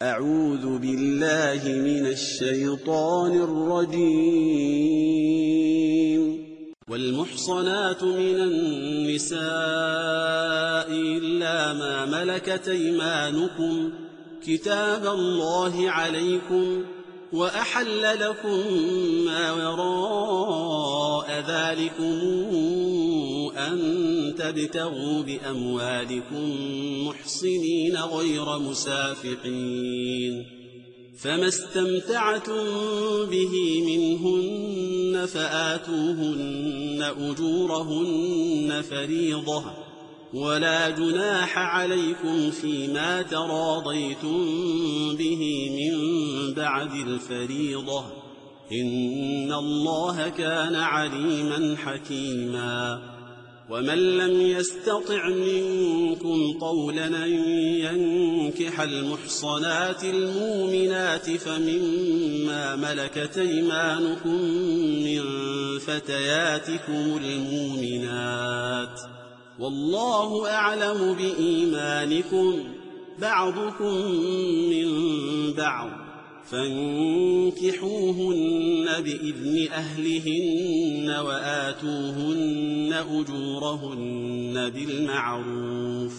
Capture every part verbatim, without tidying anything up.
أعوذ بالله من الشيطان الرجيم. والمحصنات من النساء إلا ما ملكت أيمانكم كتاب الله عليكم، وأحل لكم ما وراء ذلكم أن تبتغوا بأموالكم محصنين غير مسافحين، فما استمتعتم به منهن فآتوهن أجورهن فريضة، ولا جناح عليكم فيما تراضيتم به من بعد الفريضة، إن الله كان عليما حكيما. ومن لم يستطع منكم طولا أن ينكح المحصنات المؤمنات فمما ملكت أيمانكم من فتياتكم المؤمنات، والله أعلم بإيمانكم، بعضكم من بعض، فانكحوهن بإذن أهلهن وآتوهن أجورهن بالمعروف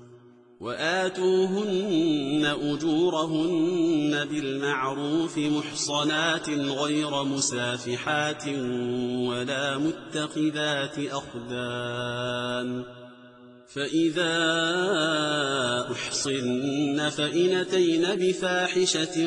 وآتوهن أجورهن بالمعروف محصنات غير مسافحات ولا متخذات أخدان، فإذا أحصن فإن أتين بفاحشة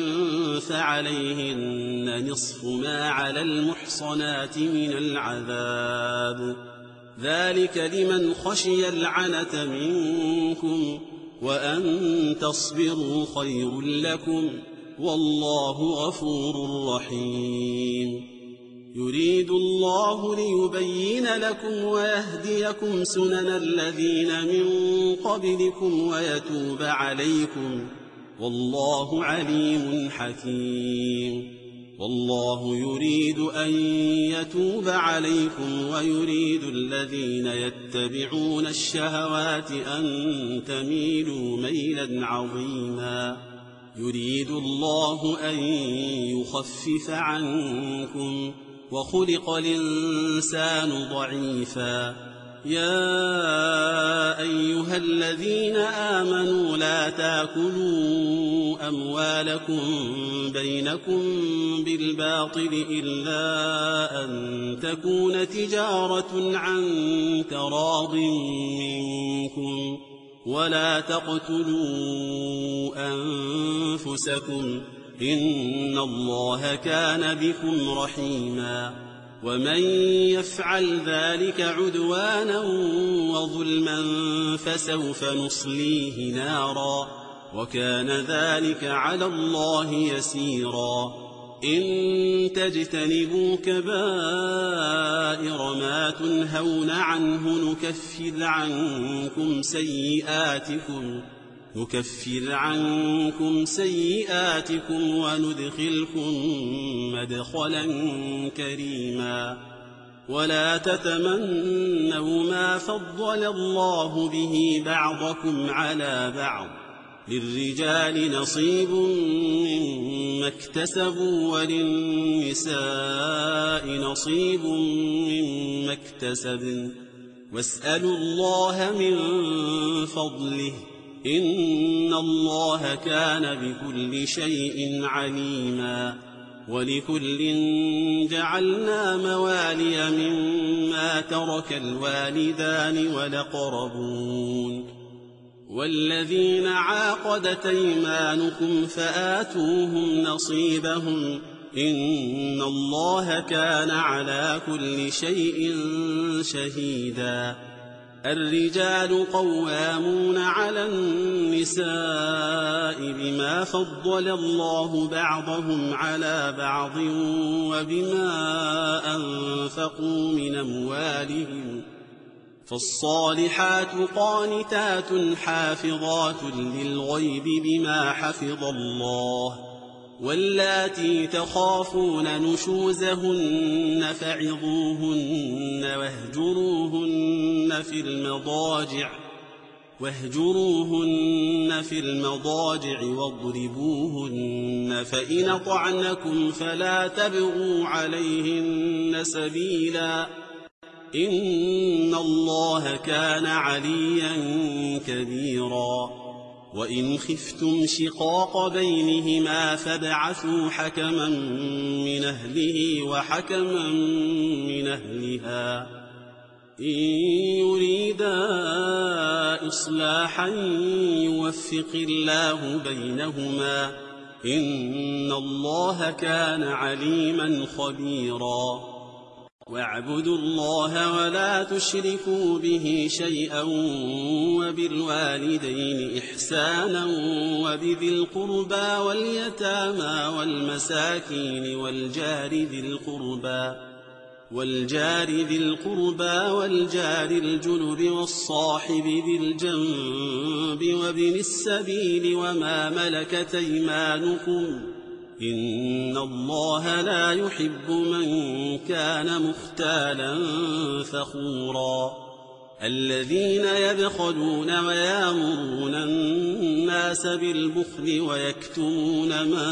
فعليهن نصف ما على المحصنات من العذاب، ذلك لمن خشي العنة منكم، وأن تصبروا خير لكم، والله غفور رحيم. يريد الله ليبين لكم ويهديكم سنن الذين من قبلكم ويتوب عليكم، والله عليم حكيم. والله يريد أن يتوب عليكم ويريد الذين يتبعون الشهوات أن تميلوا ميلا عظيما. يريد الله أن يخفف عنكم، وخلق الإنسان ضعيفا. يا أيها الذين آمنوا لا تأكلوا أموالكم بينكم بالباطل إلا أن تكون تجارة عن تراض منكم، ولا تقتلوا أنفسكم، إن الله كان بكم رحيما. ومن يفعل ذلك عدوانا وظلما فسوف نصليه نارا، وكان ذلك على الله يسيرا. إن تجتنبوا كبائر ما تنهون عنه نكفر عنكم سيئاتكم نكفر عنكم سيئاتكم وندخلكم مدخلا كريما. ولا تتمنوا ما فضل الله به بعضكم على بعض، للرجال نصيب مما اكتسبوا وللنساء نصيب مما اكتسبن، واسألوا الله من فضله، إن الله كان بكل شيء عليما. ولكل جعلنا موالي مما ترك الوالدان والأقربون، والذين عاقدت أيمانكم فآتوهم نصيبهم، إن الله كان على كل شيء شهيدا. الرجال قوامون على النساء بما فضل الله بعضهم على بعض وبما أنفقوا من أموالهم، فالصالحات قانتات حافظات للغيب بما حفظ الله، واللاتي تخافون نشوزهن فعظوهن واهجروهن في المضاجع واهجروهن في المضاجع واضربوهن، فإن أطعنكم فلا تبغوا عليهن سبيلا، إن الله كان عليا كبيرا. وإن خفتم شقاق بينهما فابعثوا حكما من أهله وحكما من أهلها إن يريدا إصلاحا يوفق الله بينهما، إن الله كان عليما خبيرا. واعبدوا الله ولا تشركوا به شيئا، وبالوالدين إحسانا، وبذي القربى واليتامى والمساكين والجار ذي القربى والجار ذي القربى والجار الجنب والصاحب بالجنب وابن السبيل وما ملكت أيمانكم، إن الله لا يحب من كان مختالا فخورا. الذين يبخلون ويامرون الناس بالبخل ويكتمون ما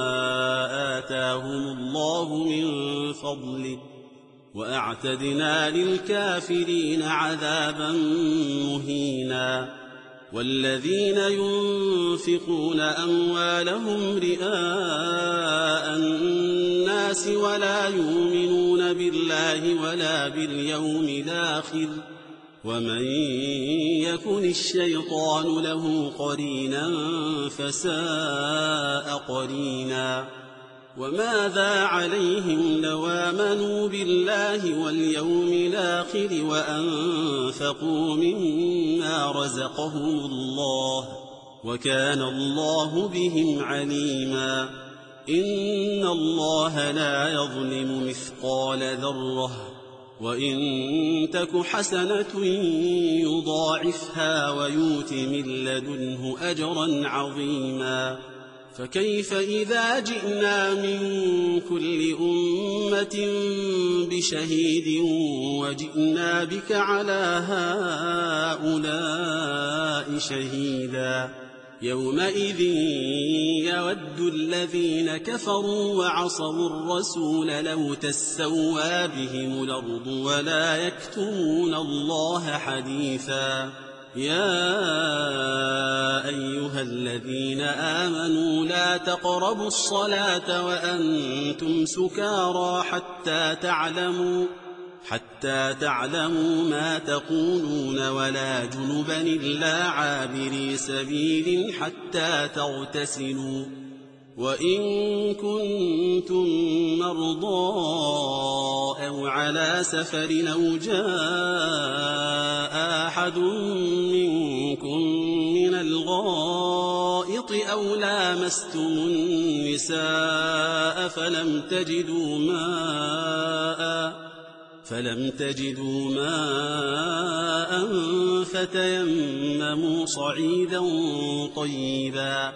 آتاهم الله من فضله، وأعتدنا للكافرين عذابا مهينا. والذين ينفقون أموالهم رئاء الناس ولا يؤمنون بالله ولا باليوم الآخر، ومن يكن الشيطان له قرينا فساء قرينا. وماذا عليهم لو آمنوا بالله واليوم الآخر وأنفقوا مما رزقهم الله، وكان الله بهم عليما. إن الله لا يظلم مثقال ذرة، وإن تك حسنة يضاعفها ويؤت من لدنه أجرا عظيما. فكيف إذا جئنا من كل أمة بشهيد وجئنا بك على هؤلاء شهيدا، يومئذ يود الذين كفروا وعصوا الرسول لو تسوى بهم الأرض ولا يكتمون الله حديثا. يا أيها الذين آمنوا لا تقربوا الصلاة وأنتم سكارى حتى تعلموا حتى تعلموا ما تقولون ولا جنبا إلا عابري سبيل حتى تغتسلوا، وإن كنتم مرضى أو على سفر أو جاء أحد منكم من الغائط أو لامستم النساء فلم تجدوا ماء فلم تجدوا ماء فتيمموا صعيدا طيبا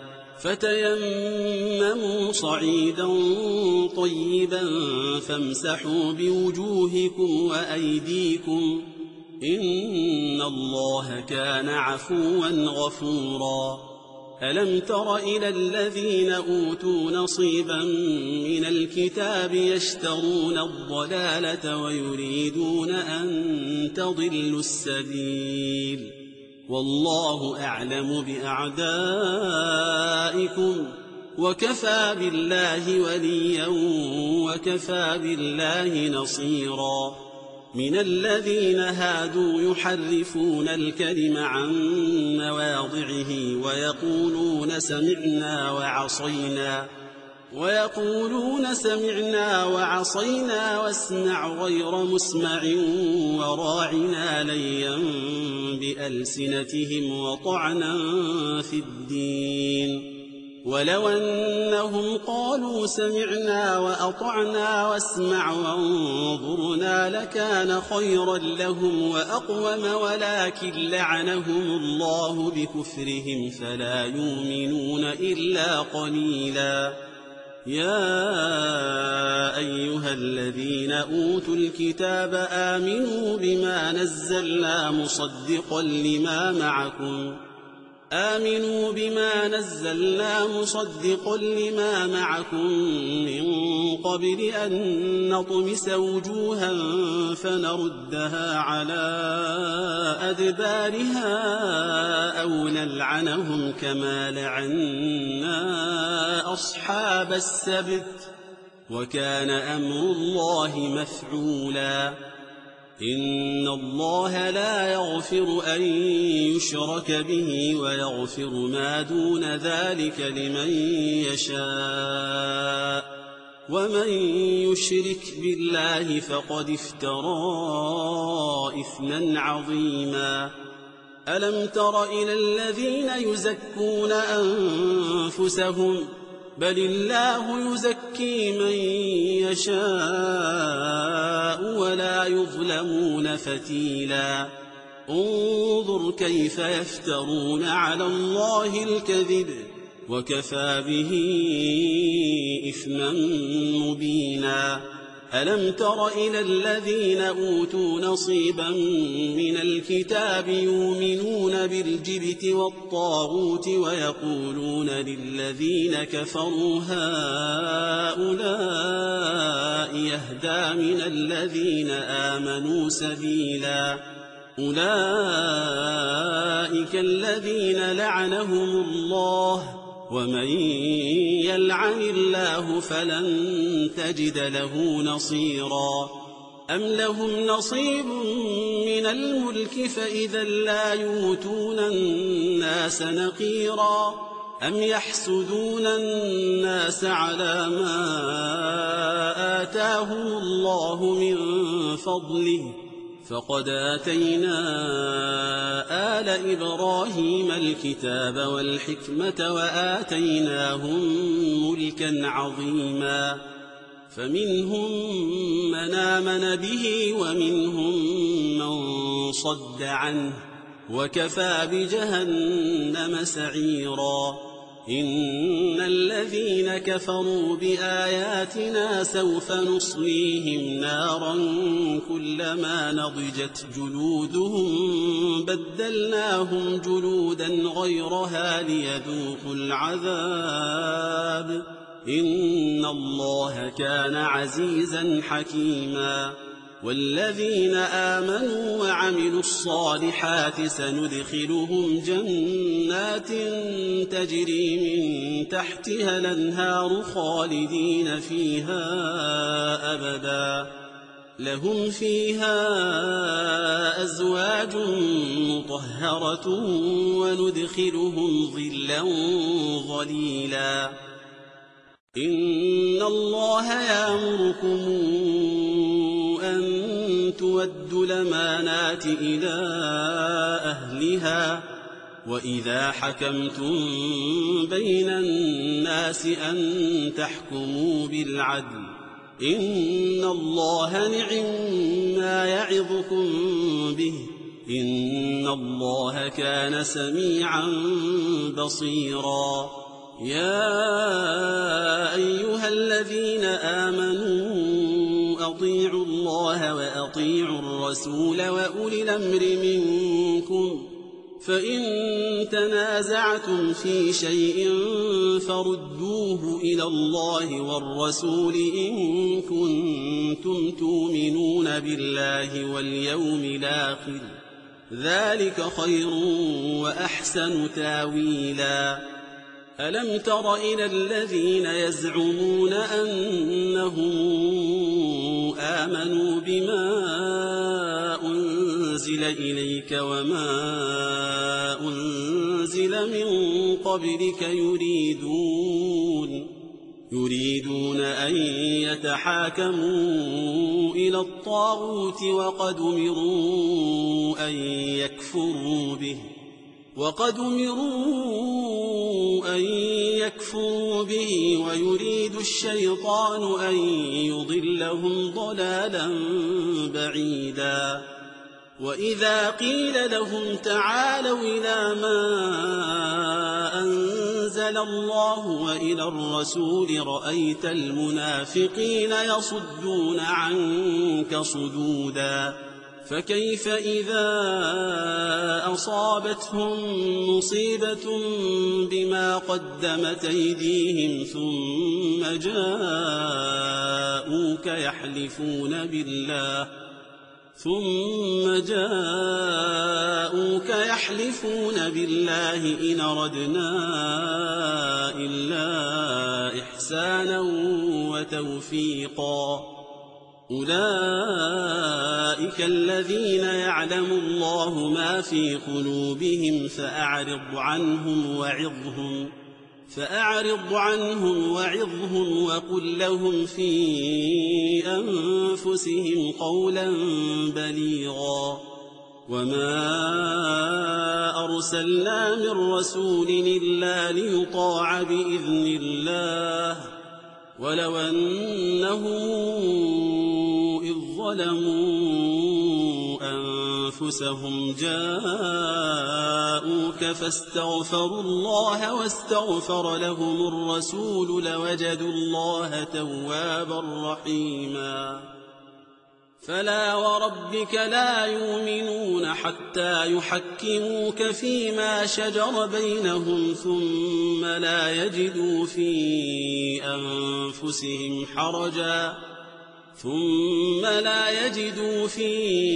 فتيمموا صعيدا طيبا فامسحوا بوجوهكم وأيديكم، إن الله كان عفوا غفورا. ألم تر إلى الذين أوتوا نصيبا من الكتاب يشترون الضلالة ويريدون أن تضلوا السبيل، والله أعلم بأعدائكم، وكفى بالله وليا وكفى بالله نصيرا. من الذين هادوا يحرفون الكلم عن مواضعه ويقولون سمعنا وعصينا ويقولون سمعنا وعصينا واسمع غير مسمع وراعنا ليا بألسنتهم وطعنا في الدين، ولو أنهم قالوا سمعنا وأطعنا واسمع وانظرنا لكان خيرا لهم وأقوم، ولكن لعنهم الله بكفرهم فلا يؤمنون إلا قليلا. يا أيها الذين أوتوا الكتاب آمنوا بما نزلنا مصدقا لما معكم آمنوا بما نزلنا مصدقا لما معكم من قبل أن نطمس وجوها فنردها على أدبارها أو نلعنهم كما لعنا أصحاب السبت وكان أمر الله مفعولا إن الله لا يغفر أن يشرك به ويغفر ما دون ذلك لمن يشاء ومن يشرك بالله فقد افترى إثما عظيما ألم تر إلى الذين يزكون أنفسهم بل الله يزكي من يشاء ولا يظلمون فتيلا انظر كيف يفترون على الله الكذب وكفى به إثما مبينا ألم تر إلى الذين أوتوا نصيبا من الكتاب يؤمنون بالجبت والطاغوت ويقولون للذين كفروا هؤلاء يهدى من الذين آمنوا سبيلا أولئك الذين لعنهم الله ومن يلعن الله فلن تجد له نصيرا أم لهم نصيب من الملك فإذا لا يؤتون الناس نقيرا أم يحسدون الناس على ما آتاهم الله من فضله فقد آتينا آل إبراهيم الكتاب والحكمة وآتيناهم ملكا عظيما فمنهم من آمن به ومنهم من صد عنه وكفى بجهنم سعيرا إن الذين كفروا بآياتنا سوف نصليهم نارا كلما نضجت جلودهم بدلناهم جلودا غيرها ليذوقوا العذاب إن الله كان عزيزا حكيما والذين آمنوا وعملوا الصالحات سندخلهم جنات تجري من تحتها الأنهار خالدين فيها أبدا لهم فيها أزواج مطهرة وندخلهم ظلا ظليلا إن الله يأمركم أن تودوا الأمانات إلى أهلها وإذا حكمتم بين الناس أن تحكموا بالعدل إن الله نعم يعظكم به إن الله كان سميعا بصيرا يا أيها الذين آمنوا أطيعوا الله وأطيعوا الرسول وأولي الأمر منكم فإن تنازعتم في شيء فردوه إلى الله والرسول إن كنتم تؤمنون بالله واليوم الآخر ذلك خير وأحسن تاويلا ألم تر إلى الذين يزعمون أنهم آمنوا بما أنزل إليك وما أنزل من قبلك يريدون يريدون أن يتحاكموا إلى الطاغوت وقد أمروا أن يكفروا به وقد أمروا أن يكفروا به ويريد الشيطان أن يضلهم ضلالا بعيدا وإذا قيل لهم تعالوا إلى ما أنزل أنزل الله وإلى الرسول رأيت المنافقين يصدون عنك صدودا فكيف إذا أصابتهم مصيبة بما قدمت أيديهم ثم جاءوك يحلفون بالله ثم جاءوك يحلفون بالله إن أردنا إلا إحسانا وتوفيقا أولئك الذين يعلم الله ما في قلوبهم فأعرض عنهم وعظهم فأعرض عنهم وعظهم وقل لهم في أنفسهم قولا بليغا وما أرسلنا من رسول إلا ليطاع بإذن الله ولو أنهم إذ ظلموا أنفسهم جاءوك فاستغفروا الله واستغفر لهم الرسول لوجدوا الله توابا رحيما فلا وربك لا يؤمنون حتى يحكموك فيما شجر بينهم ثم لا يجدوا في أنفسهم حرجا ثم لا يجدوا في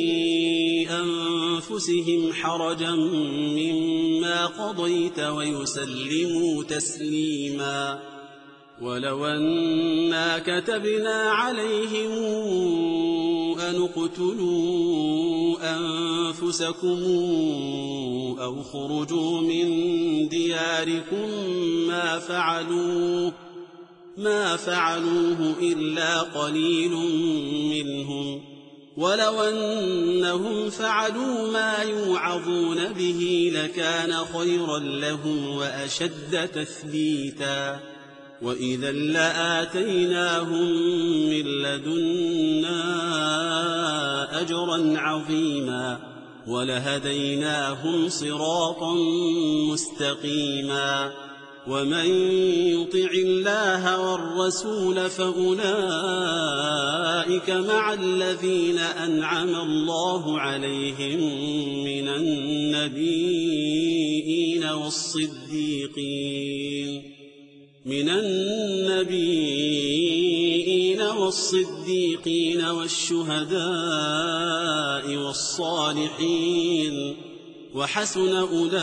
أنفسهم حرجا مما قضيت ويسلموا تسليما ولو أنا كتبنا عليهم أن اقتلوا أنفسكم أو خرجوا من دياركم ما فعلوه ما فعلوه إلا قليل منهم ولو أنهم فعلوا ما يوعظون به لكان خيرا لهم وأشد تثبيتا وإذا لآتيناهم من لدنا أجرا عظيما ولهديناهم صراطا مستقيما ومن يطع الله والرسول فأولئك مع الذين أنعم الله عليهم من النبيين والصديقين من النبيين والصديقين والشهداء والصالحين وحسن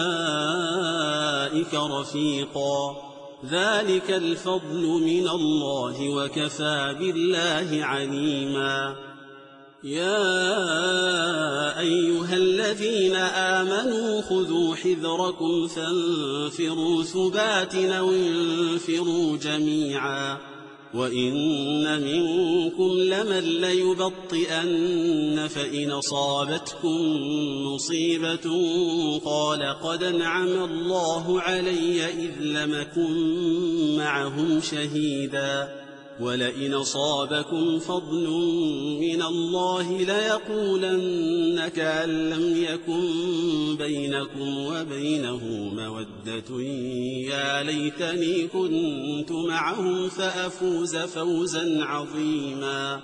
أولئك رفيقا ذلك الفضل من الله وكفى بالله عليما يا أيها الذين آمنوا خذوا حذركم فانفروا ثبات أو انفروا جميعا وإن منكم لمن ليبطئن فإن أصابتكم مصيبة قال قد أنعم الله علي إذ لم أكن معهم شهيدا ولئن أصابكم فضل من الله ليقولن كأن لم يكن بينكم وبينه مودة يا ليتني كنت معهم فأفوز فوزا عظيما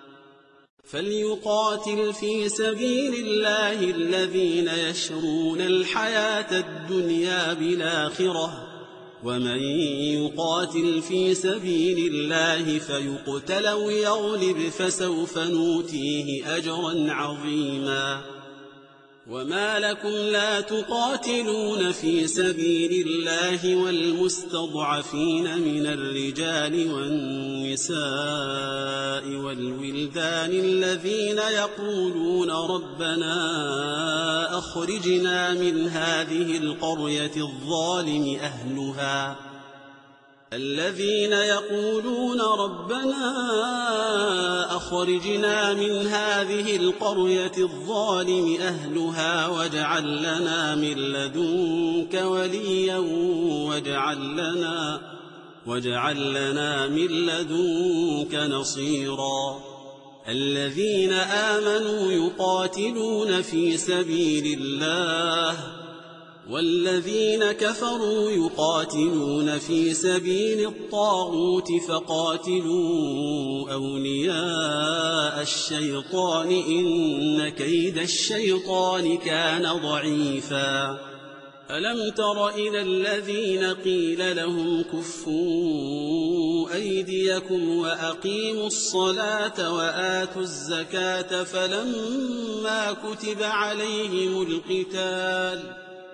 فليقاتل في سبيل الله الذين يشرون الحياة الدنيا بالآخرة ومن يقاتل في سبيل الله فيقتل أو يغلب فسوف نؤتيه أجرا عظيما وما لكم لا تقاتلون في سبيل الله والمستضعفين من الرجال والنساء والولدان الذين يقولون ربنا أخرجنا من هذه القرية الظالم أهلها الذين يقولون ربنا أخرجنا من هذه القرية الظالم أهلها واجعل لنا من لدنك وليا واجعل لنا, واجعل لنا من لدنك نصيرا الذين آمنوا يقاتلون في سبيل الله والذين كفروا يقاتلون في سبيل الطاغوت فقاتلوا أولياء الشيطان إن كيد الشيطان كان ضعيفا ألم تر إلى الذين قيل لهم كفوا أيديكم وأقيموا الصلاة وآتوا الزكاة فلما كتب عليهم القتال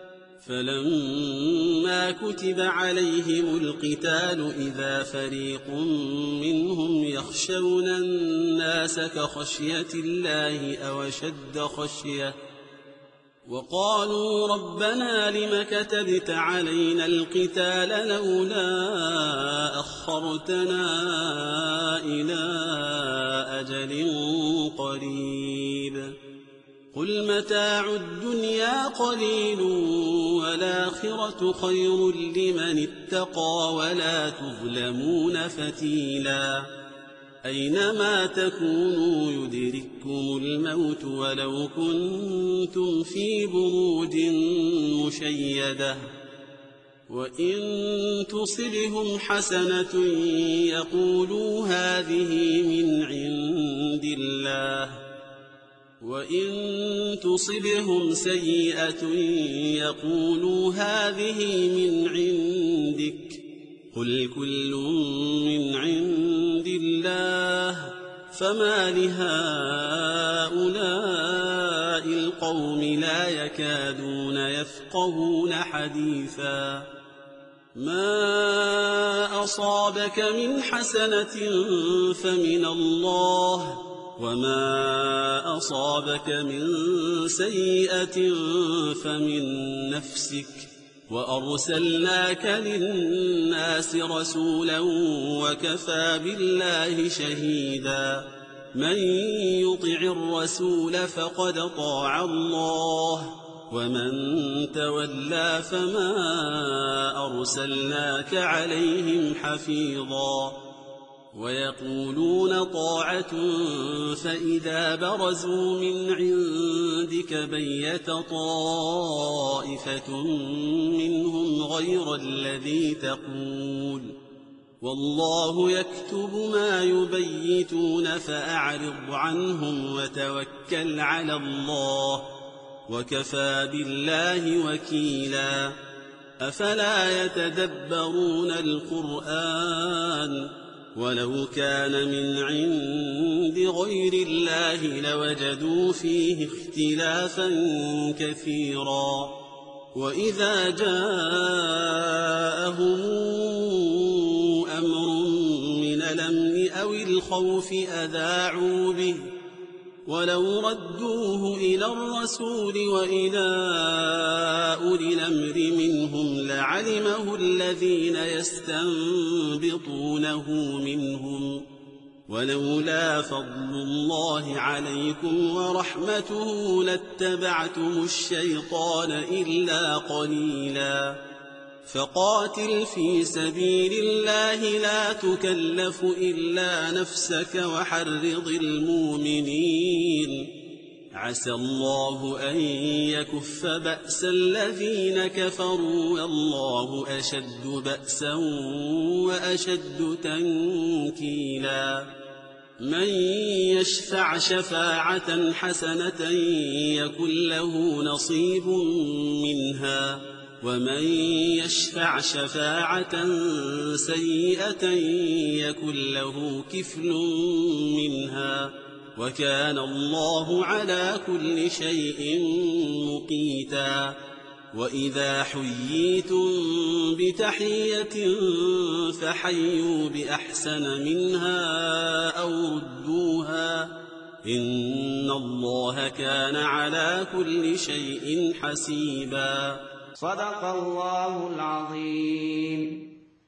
فلما كتب عليهم القتال إذا فريق منهم يخشون الناس كخشية الله أو أشد خشية وقالوا ربنا لم كتبت علينا القتال لولا أخرتنا إلى أجل قريب قل متاع الدنيا قليل والآخرة خير لمن اتقى ولا تظلمون فتيلا أينما تكونوا يدرككم الموت ولو كنتم في بروج مشيدة وإن تصبهم حسنة يقولوا هذه من عند الله وإن تصبهم سيئة يقولوا هذه من عندك قل كل من عند الله فما لهؤلاء القوم لا يكادون يفقهون حديثا ما أصابك من حسنة فمن الله وما أصابك من سيئة فمن نفسك وأرسلناك للناس رسولا وكفى بالله شهيدا من يطع الرسول فقد طاع الله ومن تولى فما أرسلناك عليهم حفيظا ويقولون طاعة فإذا برزوا من عندك بيت طائفة منهم غير الذي تقول والله يكتب ما يبيتون فأعرض عنهم وتوكل على الله وكفى بالله وكيلا أفلا يتدبرون القرآن ولو كان من عند غير الله لوجدوا فيه اختلافا كثيرا وإذا جاءهم أمر من الأمن أو الخوف أذاعوا به ولو ردوه إلى الرسول وإلى أولي الأمر منهم لعلمه الذين يستنبطونه منهم ولولا فضل الله عليكم ورحمته لاتبعتم الشيطان إلا قليلا فقاتل في سبيل الله لا تكلف إلا نفسك وحرض المؤمنين عسى الله أن يكف بأس الذين كفروا والله أشد بأسا وأشد تنكيلا من يشفع شفاعة حسنة يكن له نصيب منها ومن يشفع شفاعة سيئة يكن له كفل منها وكان الله على كل شيء مقيتا وإذا حييتم بتحية فحيوا بأحسن منها أو ردوها إن الله كان على كل شيء حسيبا صدق الله العظيم.